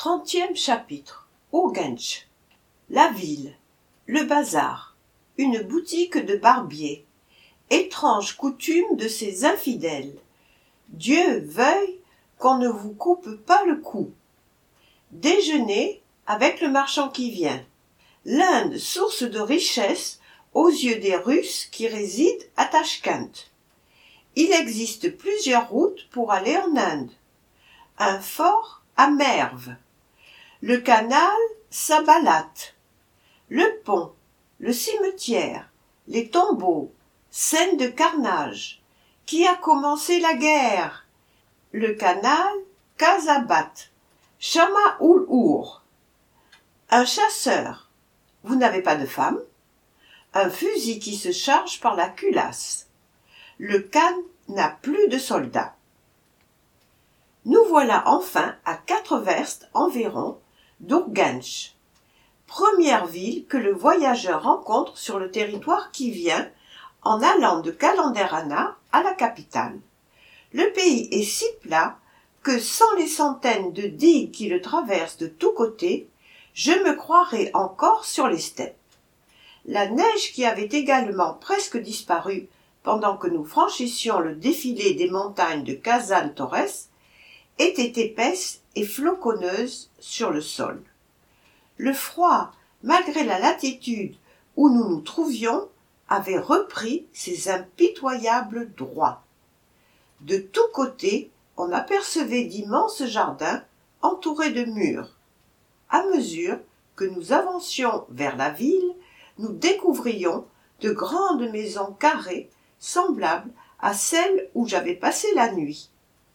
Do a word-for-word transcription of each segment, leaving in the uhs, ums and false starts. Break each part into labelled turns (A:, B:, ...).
A: Trentième chapitre. Urgench. La ville. Le bazar. Une boutique de barbier. Étrange coutume de ces infidèles. Dieu veuille qu'on ne vous coupe pas le cou. Déjeuner avec le marchand qui vient. L'Inde, source de richesse aux yeux des Russes qui résident à Tachkent. Il existe plusieurs routes pour aller en Inde. Un fort à Merv. Le canal Sabalat. Le pont, le cimetière, les tombeaux, scène de carnage. Qui a commencé la guerre? Le canal Kazabat. Chama-Oul-Our. Un chasseur. Vous n'avez pas de femme? Un fusil qui se charge par la culasse. Le Khan n'a plus de soldats. Nous voilà enfin à quatre verstes environ d'Urgench, première ville que le voyageur rencontre sur le territoire qui vient en allant de Kalanderana à la capitale. Le pays est si plat que sans les centaines de digues qui le traversent de tous côtés, je me croirais encore sur les steppes. La neige qui avait également presque disparu pendant que nous franchissions le défilé des montagnes de Kazan Torres était épaisse et floconneuse sur le sol. Le froid, malgré la latitude où nous nous trouvions, avait repris ses impitoyables droits. De tous côtés, on apercevait d'immenses jardins entourés de murs. À mesure que nous avancions vers la ville, nous découvrions de grandes maisons carrées semblables à celles où j'avais passé la nuit.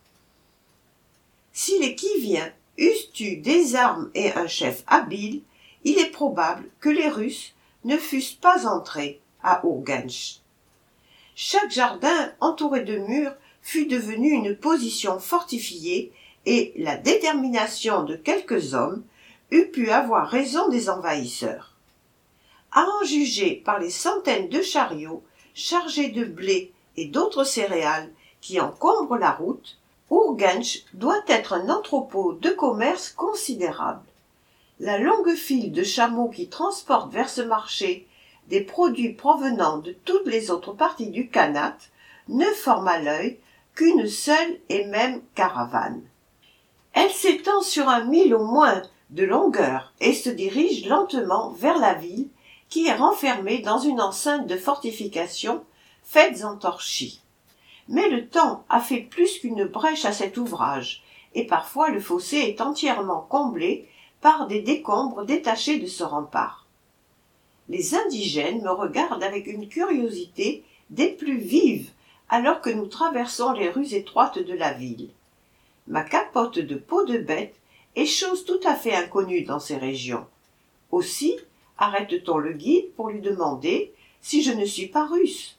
A: Si les Kiviens eussent eu des armes et un chef habile, il est probable que les Russes ne fussent pas entrés à Urgench. Chaque jardin entouré de murs fut devenu une position fortifiée et la détermination de quelques hommes eût pu avoir raison des envahisseurs. À en juger par les centaines de chariots chargés de blé et d'autres céréales qui encombrent la route, Urgench doit être un entrepôt de commerce considérable. La longue file de chameaux qui transportent vers ce marché des produits provenant de toutes les autres parties du Khanat ne forme à l'œil qu'une seule et même caravane. Elle s'étend sur un mille au moins de longueur et se dirige lentement vers la ville qui est renfermée dans une enceinte de fortifications faites en torchis. Mais le temps a fait plus qu'une brèche à cet ouvrage, et parfois le fossé est entièrement comblé par des décombres détachés de ce rempart. Les indigènes me regardent avec une curiosité des plus vives alors que nous traversons les rues étroites de la ville. Ma capote de peau de bête est chose tout à fait inconnue dans ces régions. Aussi arrête-t-on le guide pour lui demander si je ne suis pas russe.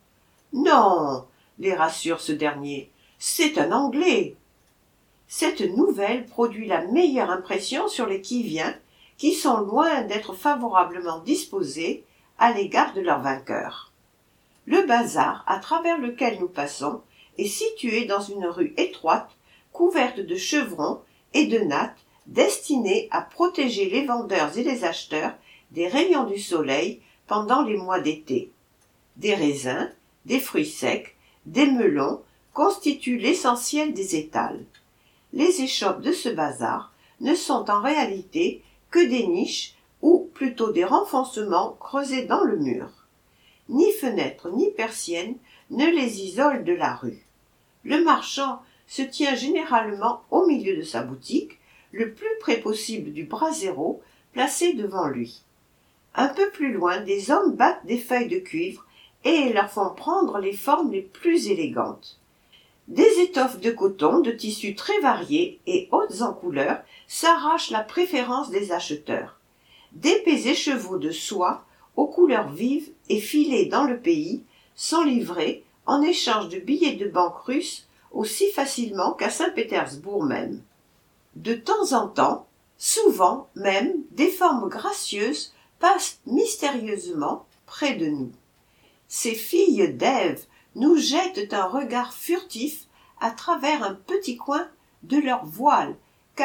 A: Non, les rassure ce dernier, c'est un Anglais. Cette nouvelle produit la meilleure impression sur les Kiviens, qui sont loin d'être favorablement disposés à l'égard de leur vainqueur. Le bazar à travers lequel nous passons est situé dans une rue étroite, couverte de chevrons et de nattes, destinée à protéger les vendeurs et les acheteurs des rayons du soleil pendant les mois d'été. Des raisins, des fruits secs, des melons constituent l'essentiel des étals. Les échoppes de ce bazar ne sont en réalité que des niches ou plutôt des renfoncements creusés dans le mur. Ni fenêtres ni persiennes ne les isolent de la rue. Le marchand se tient généralement au milieu de sa boutique, le plus près possible du brasero placé devant lui. Un peu plus loin, des hommes battent des feuilles de cuivre et leur font prendre les formes les plus élégantes. Des étoffes de coton de tissus très variés et hautes en couleur s'arrachent la préférence des acheteurs. D'épais écheveaux de soie aux couleurs vives et filées dans le pays sont livrés en échange de billets de banque russes aussi facilement qu'à Saint-Pétersbourg même. De temps en temps, souvent même, des formes gracieuses passent mystérieusement près de nous. Ces filles d'Ève nous jettent un regard furtif à travers un petit coin de leur voile, car,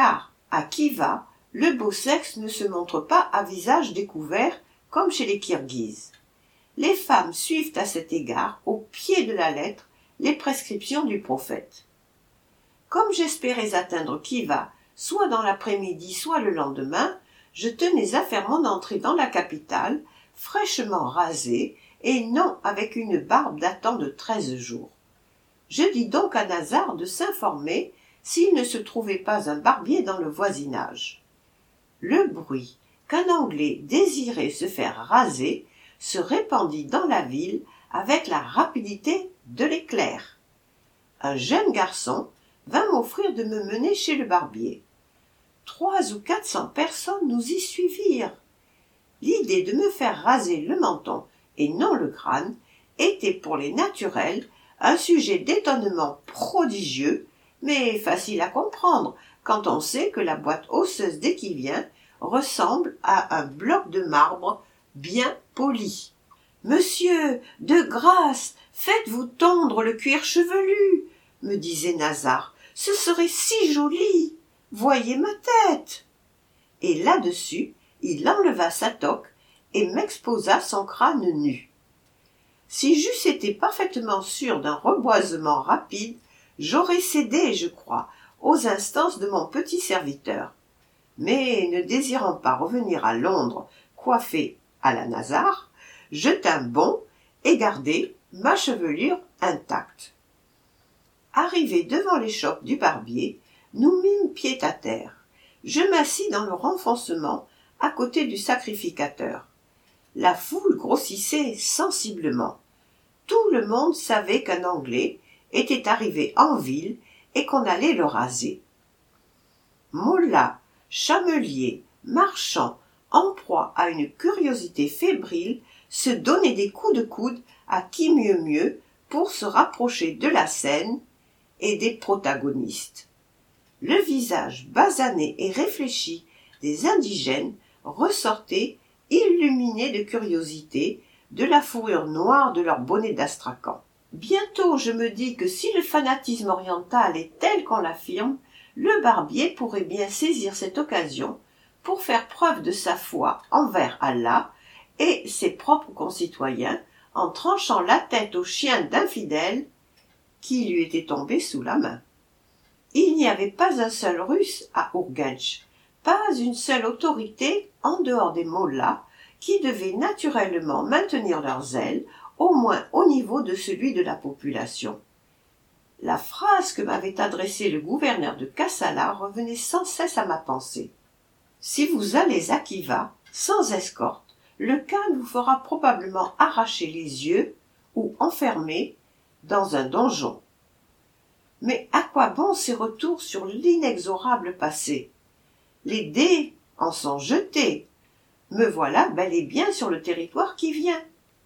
A: À Khiva, le beau sexe ne se montre pas à visage découvert comme chez les Kirghizes. Les femmes suivent à cet égard, au pied de la lettre, les prescriptions du prophète. Comme j'espérais atteindre Khiva, soit dans l'après-midi, soit le lendemain, je tenais à faire mon entrée dans la capitale, fraîchement rasée, et non avec une barbe datant de treize jours. Je dis donc à Nazar de s'informer s'il ne se trouvait pas un barbier dans le voisinage. Le bruit qu'un Anglais désirait se faire raser se répandit dans la ville avec la rapidité de l'éclair. Un jeune garçon vint m'offrir de me mener chez le barbier. Trois ou quatre cents personnes nous y suivirent. L'idée de me faire raser le menton et non le crâne était pour les naturels un sujet d'étonnement prodigieux, mais facile à comprendre quand on sait que la boîte osseuse d'Équivien ressemble à un bloc de marbre bien poli. « Monsieur, de grâce, faites-vous tondre le cuir chevelu, » me disait Nazar, « ce serait si joli. Voyez ma tête. » Et là-dessus, il enleva sa toque et m'exposa son crâne nu. Si j'eusse été parfaitement sûr d'un reboisement rapide, j'aurais cédé, je crois, aux instances de mon petit serviteur. Mais ne désirant pas revenir à Londres coiffé à la Nazar, je tins bon et gardai ma chevelure intacte. Arrivé devant l'échoppe du barbier, nous mîmes pied à terre. Je m'assis dans le renfoncement à côté du sacrificateur. La foule grossissait sensiblement. Tout le monde savait qu'un Anglais était arrivé en ville et qu'on allait le raser. Mollahs, chameliers, marchands, en proie à une curiosité fébrile, se donnaient des coups de coude à qui mieux mieux pour se rapprocher de la scène et des protagonistes. Le visage basané et réfléchi des indigènes ressortait illuminé de curiosité de la fourrure noire de leur bonnet d'astrakan. Bientôt je me dis que si le fanatisme oriental est tel qu'on l'affirme, le barbier pourrait bien saisir cette occasion pour faire preuve de sa foi envers Allah et ses propres concitoyens en tranchant la tête au chien d'infidèle qui lui était tombé sous la main. Il n'y avait pas un seul Russe à Urgench, pas une seule autorité en dehors des mollahs qui devaient naturellement maintenir leur zèle au moins au niveau de celui de la population. La phrase que m'avait adressée le gouverneur de Kassala revenait sans cesse à ma pensée. Si vous allez à Khiva sans escorte, le khan vous fera probablement arracher les yeux ou enfermer dans un donjon. Mais à quoi bon ces retours sur l'inexorable passé? Les dés en sont jetés. Me voilà bel et bien sur le territoire qui vient.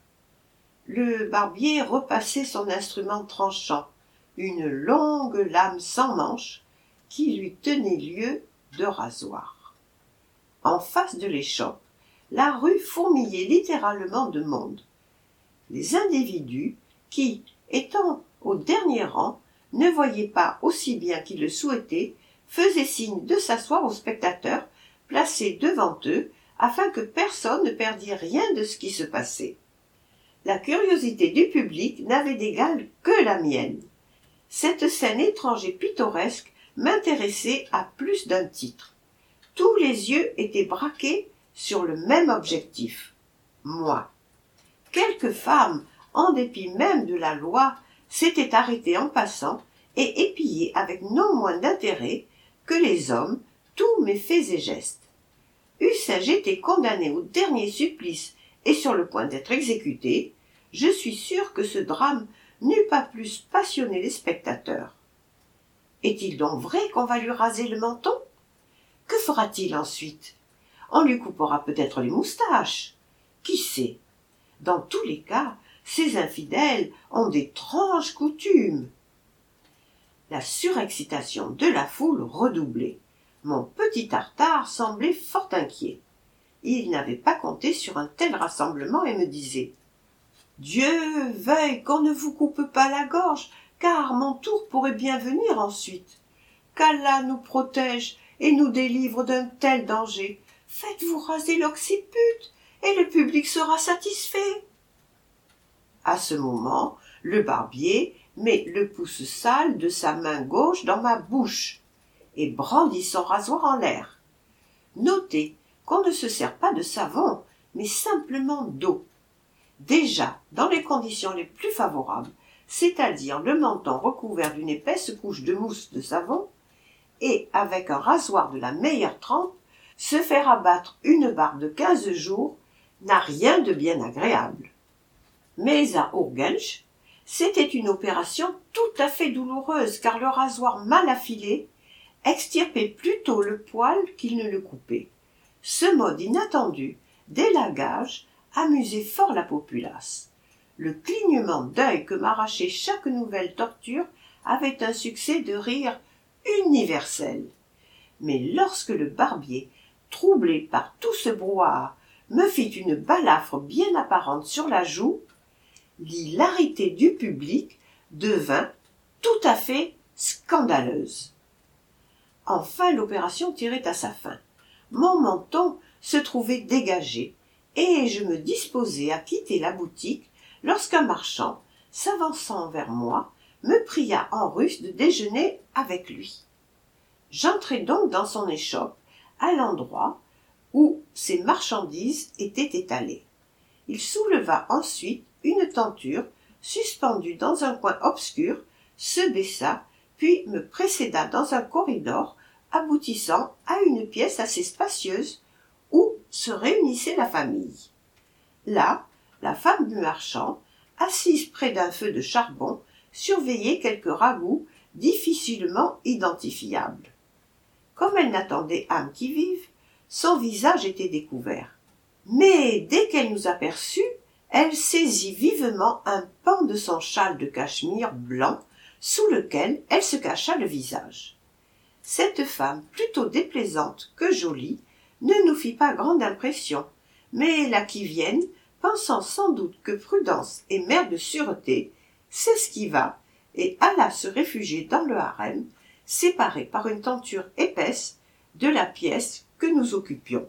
A: Le barbier repassait son instrument tranchant, une longue lame sans manche qui lui tenait lieu de rasoir. En face de l'échoppe, la rue fourmillait littéralement de monde. Les individus qui, étant au dernier rang, ne voyaient pas aussi bien qu'ils le souhaitaient, faisaient signe de s'asseoir aux spectateurs placés devant eux afin que personne ne perdît rien de ce qui se passait. La curiosité du public n'avait d'égal que la mienne. Cette scène étrange et pittoresque m'intéressait à plus d'un titre. Tous les yeux étaient braqués sur le même objectif, moi. Quelques femmes, en dépit même de la loi, s'étaient arrêtées en passant et épiaient avec non moins d'intérêt que les hommes tous mes faits et gestes. Eussé-je été condamné au dernier supplice et sur le point d'être exécuté, je suis sûr que ce drame n'eût pas plus passionné les spectateurs. Est-il donc vrai qu'on va lui raser le menton? Que fera-t-il ensuite? On lui coupera peut-être les moustaches. Qui sait? Dans tous les cas, ces infidèles ont d'étranges coutumes. La surexcitation de la foule redoublait. Mon petit Tartare semblait fort inquiet. Il n'avait pas compté sur un tel rassemblement et me disait « Dieu veuille qu'on ne vous coupe pas la gorge, car mon tour pourrait bien venir ensuite. Qu'Allah nous protège et nous délivre d'un tel danger. Faites-vous raser l'occiput, et le public sera satisfait. » À ce moment, le barbier met le pouce sale de sa main gauche dans ma bouche et brandit son rasoir en l'air. Notez qu'on ne se sert pas de savon, mais simplement d'eau. Déjà, dans les conditions les plus favorables, c'est-à-dire le menton recouvert d'une épaisse couche de mousse de savon, et avec un rasoir de la meilleure trempe, se faire abattre une barbe de quinze jours n'a rien de bien agréable. Mais à Urgench, c'était une opération tout à fait douloureuse, car le rasoir mal affilé extirpait plutôt le poil qu'il ne le coupait. Ce mode inattendu d'élagage amusait fort la populace. Le clignement d'œil que m'arrachait chaque nouvelle torture avait un succès de rire universel. Mais lorsque le barbier, troublé par tout ce brouhaha, me fit une balafre bien apparente sur la joue, l'hilarité du public devint tout à fait scandaleuse. Enfin l'opération tirait à sa fin. Mon menton se trouvait dégagé, et je me disposais à quitter la boutique lorsqu'un marchand, s'avançant vers moi, me pria en russe de déjeuner avec lui. J'entrai donc dans son échoppe, à l'endroit où ses marchandises étaient étalées. Il souleva ensuite une tenture suspendue dans un coin obscur, se baissa, puis me précéda dans un corridor aboutissant à une pièce assez spacieuse où se réunissait la famille. Là, la femme du marchand, assise près d'un feu de charbon, surveillait quelques ragoûts difficilement identifiables. Comme elle n'attendait âme qui vive, son visage était découvert. Mais dès qu'elle nous aperçut, elle saisit vivement un pan de son châle de cachemire blanc sous lequel elle se cacha le visage. Cette femme, plutôt déplaisante que jolie, ne nous fit pas grande impression, mais la qui vienne, pensant sans doute que prudence est mère de sûreté, s'esquiva et alla se réfugier dans le harem, séparé par une tenture épaisse de la pièce que nous occupions.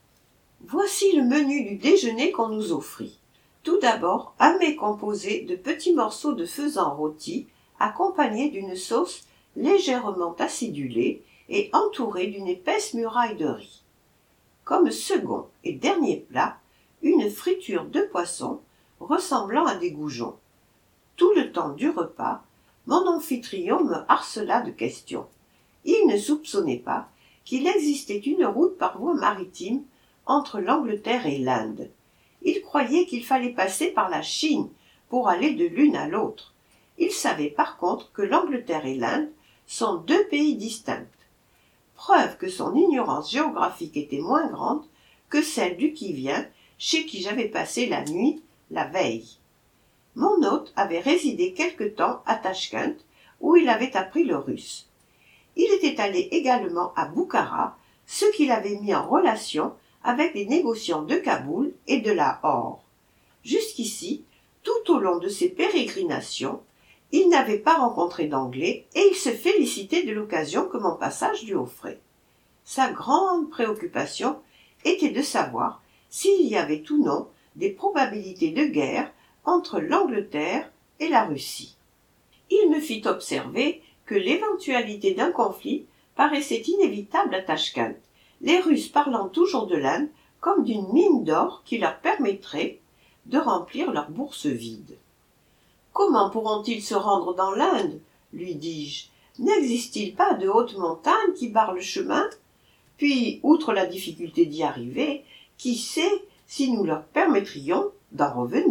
A: Voici le menu du déjeuner qu'on nous offrit. Tout d'abord, un mets composé de petits morceaux de faisan rôti, accompagnés d'une sauce légèrement acidulée et entourée d'une épaisse muraille de riz. Comme second et dernier plat, une friture de poisson ressemblant à des goujons. Tout le temps du repas, mon amphitryon me harcela de questions. Il ne soupçonnait pas qu'il existait une route par voie maritime entre l'Angleterre et l'Inde. Il croyait qu'il fallait passer par la Chine pour aller de l'une à l'autre. Il savait par contre que l'Angleterre et l'Inde sont deux pays distincts. Preuve que son ignorance géographique était moins grande que celle du qui-vient chez qui j'avais passé la nuit la veille. Mon hôte avait résidé quelque temps à Tachkent, où il avait appris le russe. Il était allé également à Boukhara, ce qui l'avait mis en relation avec les négociants de Kaboul et de Lahore. Jusqu'ici, tout au long de ses pérégrinations, il n'avait pas rencontré d'Anglais et il se félicitait de l'occasion que mon passage lui offrait. Sa grande préoccupation était de savoir s'il y avait ou non des probabilités de guerre entre l'Angleterre et la Russie. Il me fit observer que l'éventualité d'un conflit paraissait inévitable à Tachkent, les Russes parlant toujours de l'Inde comme d'une mine d'or qui leur permettrait de remplir leur bourse vide. « Comment pourront-ils se rendre dans l'Inde ?» lui dis-je. « N'existe-t-il pas de hautes montagnes qui barrent le chemin ? Puis, outre la difficulté d'y arriver, qui sait si nous leur permettrions d'en revenir ?»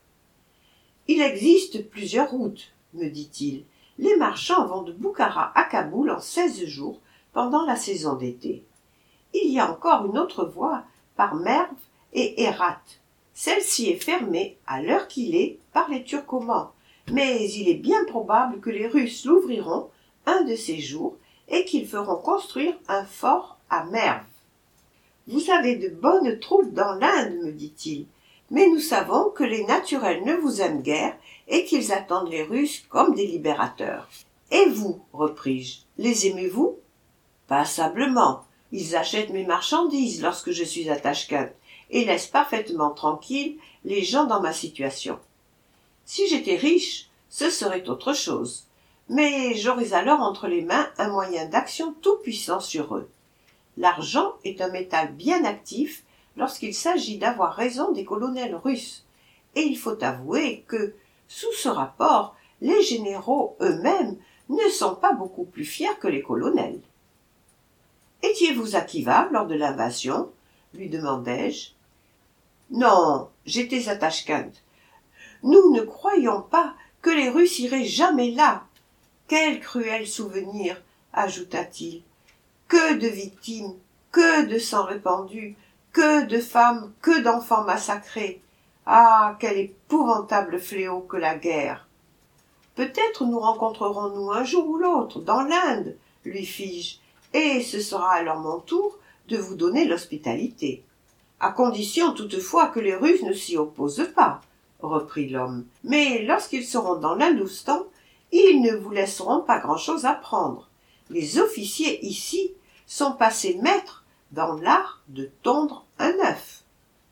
A: « Il existe plusieurs routes, me dit-il. Les marchands vont de Boukhara à Kaboul en seize jours pendant la saison d'été. Il y a encore une autre voie par Merv et Herat. Celle-ci est fermée à l'heure qu'il est par les Turcomans, mais il est bien probable que les Russes l'ouvriront un de ces jours et qu'ils feront construire un fort à Merv. Vous avez de bonnes troupes dans l'Inde, me dit-il, mais nous savons que les naturels ne vous aiment guère et qu'ils attendent les Russes comme des libérateurs. Et vous, repris-je, les aimez-vous ? Passablement. Ils achètent mes marchandises lorsque je suis à Tachkent et laissent parfaitement tranquilles les gens dans ma situation. Si j'étais riche, ce serait autre chose, mais j'aurais alors entre les mains un moyen d'action tout puissant sur eux. L'argent est un métal bien actif lorsqu'il s'agit d'avoir raison des colonels russes, et il faut avouer que, sous ce rapport, les généraux eux-mêmes ne sont pas beaucoup plus fiers que les colonels. « Étiez-vous à Khiva lors de l'invasion ?» lui demandai-je. « Non, j'étais à Tachkent. Nous ne croyions pas que les Russes iraient jamais là. Quel cruel souvenir, ajouta-t-il. Que de victimes, que de sang répandu, que de femmes, que d'enfants massacrés. Ah, quel épouvantable fléau que la guerre. Peut-être nous rencontrerons-nous un jour ou l'autre dans l'Inde, lui fis-je, et ce sera alors mon tour de vous donner l'hospitalité. À condition toutefois que les Russes ne s'y opposent pas, reprit l'homme. Mais lorsqu'ils seront dans l'Hindoustan, ils ne vous laisseront pas grand-chose à prendre. Les officiers ici sont passés maîtres dans l'art de tondre un œuf.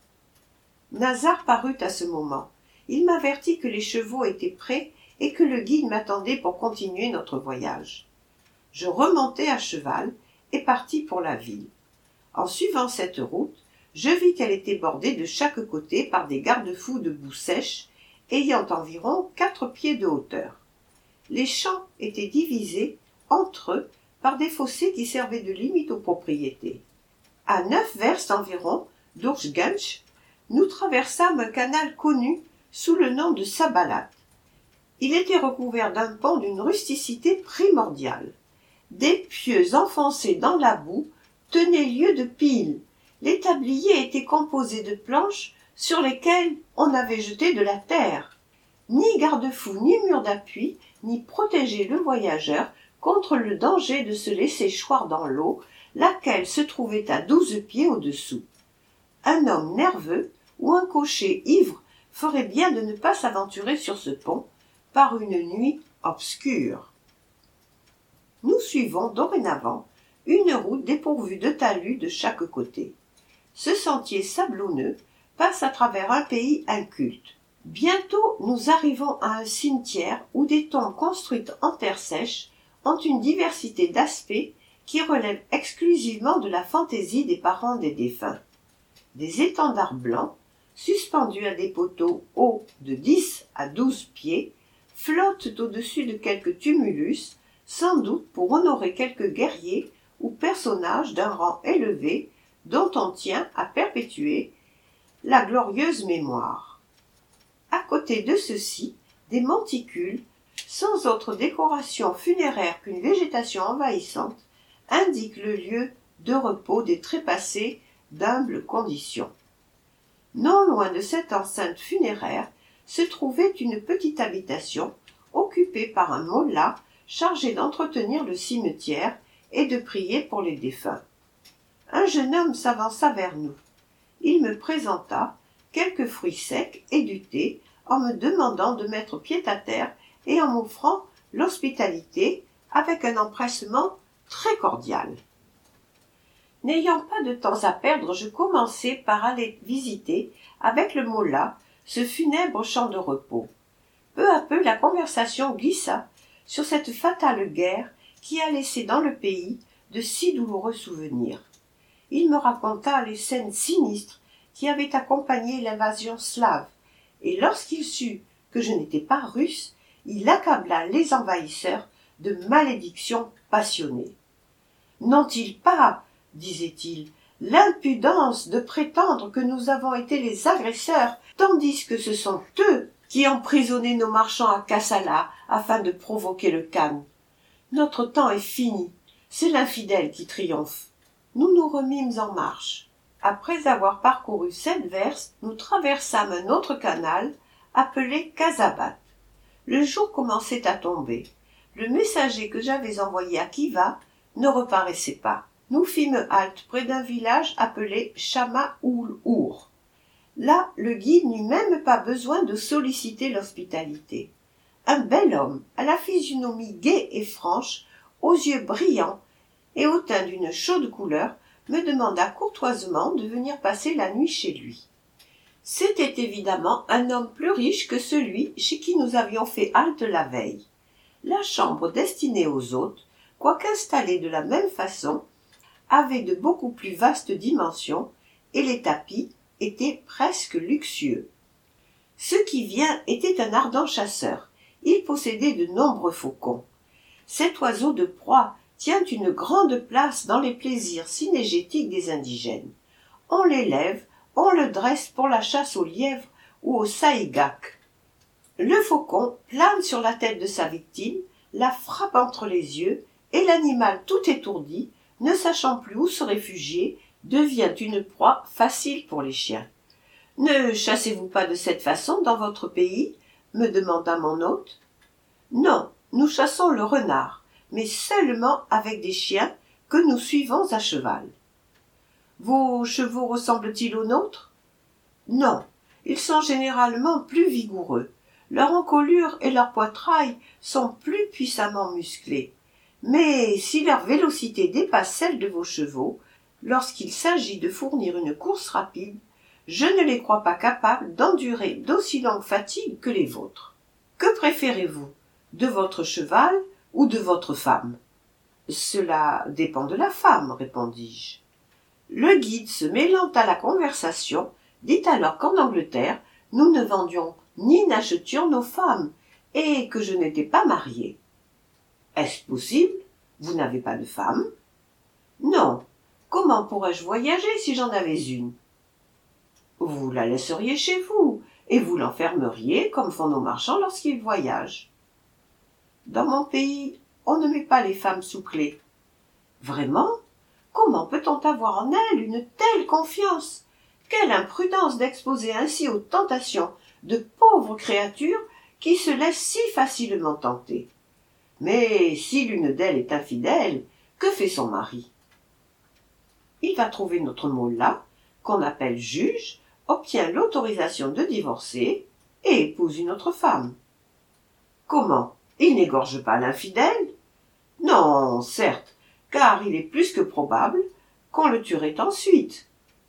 A: Nazar parut à ce moment. Il m'avertit que les chevaux étaient prêts et que le guide m'attendait pour continuer notre voyage. Je remontai à cheval et partis pour la ville. En suivant cette route, je vis qu'elle était bordée de chaque côté par des garde-fous de boue sèche, ayant environ quatre pieds de hauteur. Les champs étaient divisés entre eux par des fossés qui servaient de limite aux propriétés. À neuf verstes environ d'Ourjganch, nous traversâmes un canal connu sous le nom de Sabalat. Il était recouvert d'un pont d'une rusticité primordiale. Des pieux enfoncés dans la boue tenaient lieu de piles. Les tabliers étaient composés de planches sur lesquelles on avait jeté de la terre. Ni garde-fou, ni mur d'appui, ni protéger le voyageur contre le danger de se laisser choir dans l'eau, laquelle se trouvait à douze pieds au-dessous. Un homme nerveux ou un cocher ivre ferait bien de ne pas s'aventurer sur ce pont par une nuit obscure. Nous suivons dorénavant une route dépourvue de talus de chaque côté. Ce sentier sablonneux passe à travers un pays inculte. Bientôt nous arrivons à un cimetière où des tombes construites en terre sèche ont une diversité d'aspects qui relève exclusivement de la fantaisie des parents des défunts. Des étendards blancs, suspendus à des poteaux hauts de dix à douze pieds, flottent au-dessus de quelques tumulus, sans doute pour honorer quelques guerriers ou personnages d'un rang élevé dont on tient à perpétuer la glorieuse mémoire. À côté de ceux-ci, des monticules, sans autre décoration funéraire qu'une végétation envahissante, indiquent le lieu de repos des trépassés d'humbles conditions. Non loin de cette enceinte funéraire se trouvait une petite habitation occupée par un mollah chargé d'entretenir le cimetière et de prier pour les défunts. Un jeune homme s'avança vers nous. Il me présenta quelques fruits secs et du thé en me demandant de mettre pied à terre et en m'offrant l'hospitalité avec un empressement très cordial. N'ayant pas de temps à perdre, je commençai par aller visiter, avec le mollah, ce funèbre champ de repos. Peu à peu, la conversation glissa sur cette fatale guerre qui a laissé dans le pays de si douloureux souvenirs. Il me raconta les scènes sinistres qui avaient accompagné l'invasion slave, et lorsqu'il sut que je n'étais pas russe, il accabla les envahisseurs de malédictions passionnées. « N'ont-ils pas, disait-il, l'impudence de prétendre que nous avons été les agresseurs, tandis que ce sont eux qui ont emprisonné nos marchands à Kassala afin de provoquer le khan. Notre temps est fini, c'est l'infidèle qui triomphe. » Nous nous remîmes en marche. Après avoir parcouru sept verstes, nous traversâmes un autre canal, appelé Kazabat. Le jour commençait à tomber. Le messager que j'avais envoyé à Khiva ne reparaissait pas. Nous fîmes halte près d'un village appelé Chama-Oul-Our. Là, le guide n'eut même pas besoin de solliciter l'hospitalité. Un bel homme, à la physionomie gaie et franche, aux yeux brillants, et au teint d'une chaude couleur, me demanda courtoisement de venir passer la nuit chez lui. C'était évidemment un homme plus riche que celui chez qui nous avions fait halte la veille. La chambre destinée aux hôtes, quoique installée de la même façon, avait de beaucoup plus vastes dimensions, et les tapis étaient presque luxueux. Ce qui vient était un ardent chasseur. Il possédait de nombreux faucons. Cet oiseau de proie tient une grande place dans les plaisirs cynégétiques des indigènes. On l'élève, on le dresse pour la chasse au lièvre ou au saïgak. Le faucon plane sur la tête de sa victime, la frappe entre les yeux, et l'animal tout étourdi, ne sachant plus où se réfugier, devient une proie facile pour les chiens. « Ne chassez-vous pas de cette façon dans votre pays ?» me demanda mon hôte. « Non, nous chassons le renard, mais seulement avec des chiens que nous suivons à cheval. »« Vos chevaux ressemblent-ils aux nôtres ?»« Non, ils sont généralement plus vigoureux. Leur encolure et leur poitrail sont plus puissamment musclés. Mais si leur vélocité dépasse celle de vos chevaux, lorsqu'il s'agit de fournir une course rapide, je ne les crois pas capables d'endurer d'aussi longues fatigues que les vôtres. Que préférez-vous, de votre cheval ou de votre femme ? » ?»« Cela dépend de la femme, répondis-je. Le guide, se mêlant à la conversation, dit alors qu'en Angleterre, nous ne vendions ni n'achetions nos femmes, et que je n'étais pas marié. « Est-ce possible ? Vous n'avez pas de femme ? » ?»« Non. Comment pourrais-je voyager si j'en avais une ? » ?»« Vous la laisseriez chez vous, et vous l'enfermeriez comme font nos marchands lorsqu'ils voyagent. »« Dans mon pays, on ne met pas les femmes sous clé. »« Vraiment ? Comment peut-on avoir en elles une telle confiance ? Quelle imprudence d'exposer ainsi aux tentations de pauvres créatures qui se laissent si facilement tenter. Mais si l'une d'elles est infidèle, que fait son mari ? Il va trouver notre mollah, qu'on appelle juge, obtient l'autorisation de divorcer et épouse une autre femme. Comment ? Il n'égorge pas l'infidèle ? Non, certes, car il est plus que probable qu'on le tuerait ensuite.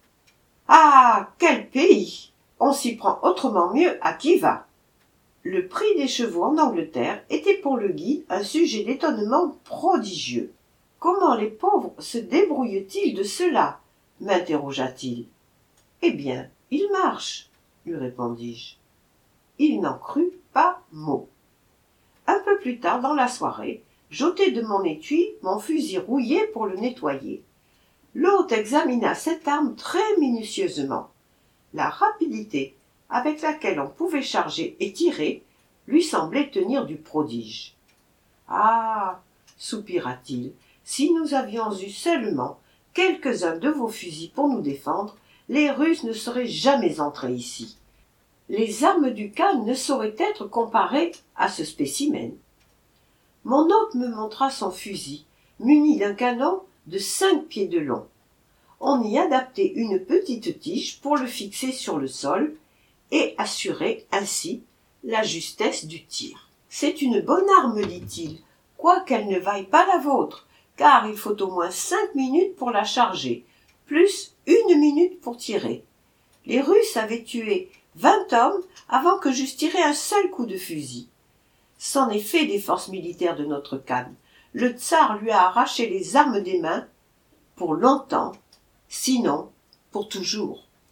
A: Ah, quel pays ! On s'y prend autrement mieux à qui va. Le prix des chevaux en Angleterre était pour le guide un sujet d'étonnement prodigieux. Comment les pauvres se débrouillent-ils de cela ? M'interrogea-t-il. Eh bien, ils marchent, lui répondis-je. Il n'en crut pas mot. Un peu plus tard dans la soirée, j'ôtai de mon étui mon fusil rouillé pour le nettoyer. L'hôte examina cette arme très minutieusement. La rapidité avec laquelle on pouvait charger et tirer lui semblait tenir du prodige. « Ah !» soupira-t-il, « si nous avions eu seulement quelques-uns de vos fusils pour nous défendre, les Russes ne seraient jamais entrés ici. Les armes du Khan ne sauraient être comparées à ce spécimen. » Mon hôte me montra son fusil, muni d'un canon de cinq pieds de long. On y adaptait une petite tige pour le fixer sur le sol et assurer ainsi la justesse du tir. « C'est une bonne arme, dit-il, quoiqu'elle ne vaille pas la vôtre, car il faut au moins cinq minutes pour la charger, plus une minute pour tirer. Les Russes avaient tué vingt hommes avant que j'eusse tiré un seul coup de fusil. C'en est fait des forces militaires de notre Khan. Le tsar lui a arraché les armes des mains pour longtemps, sinon pour toujours.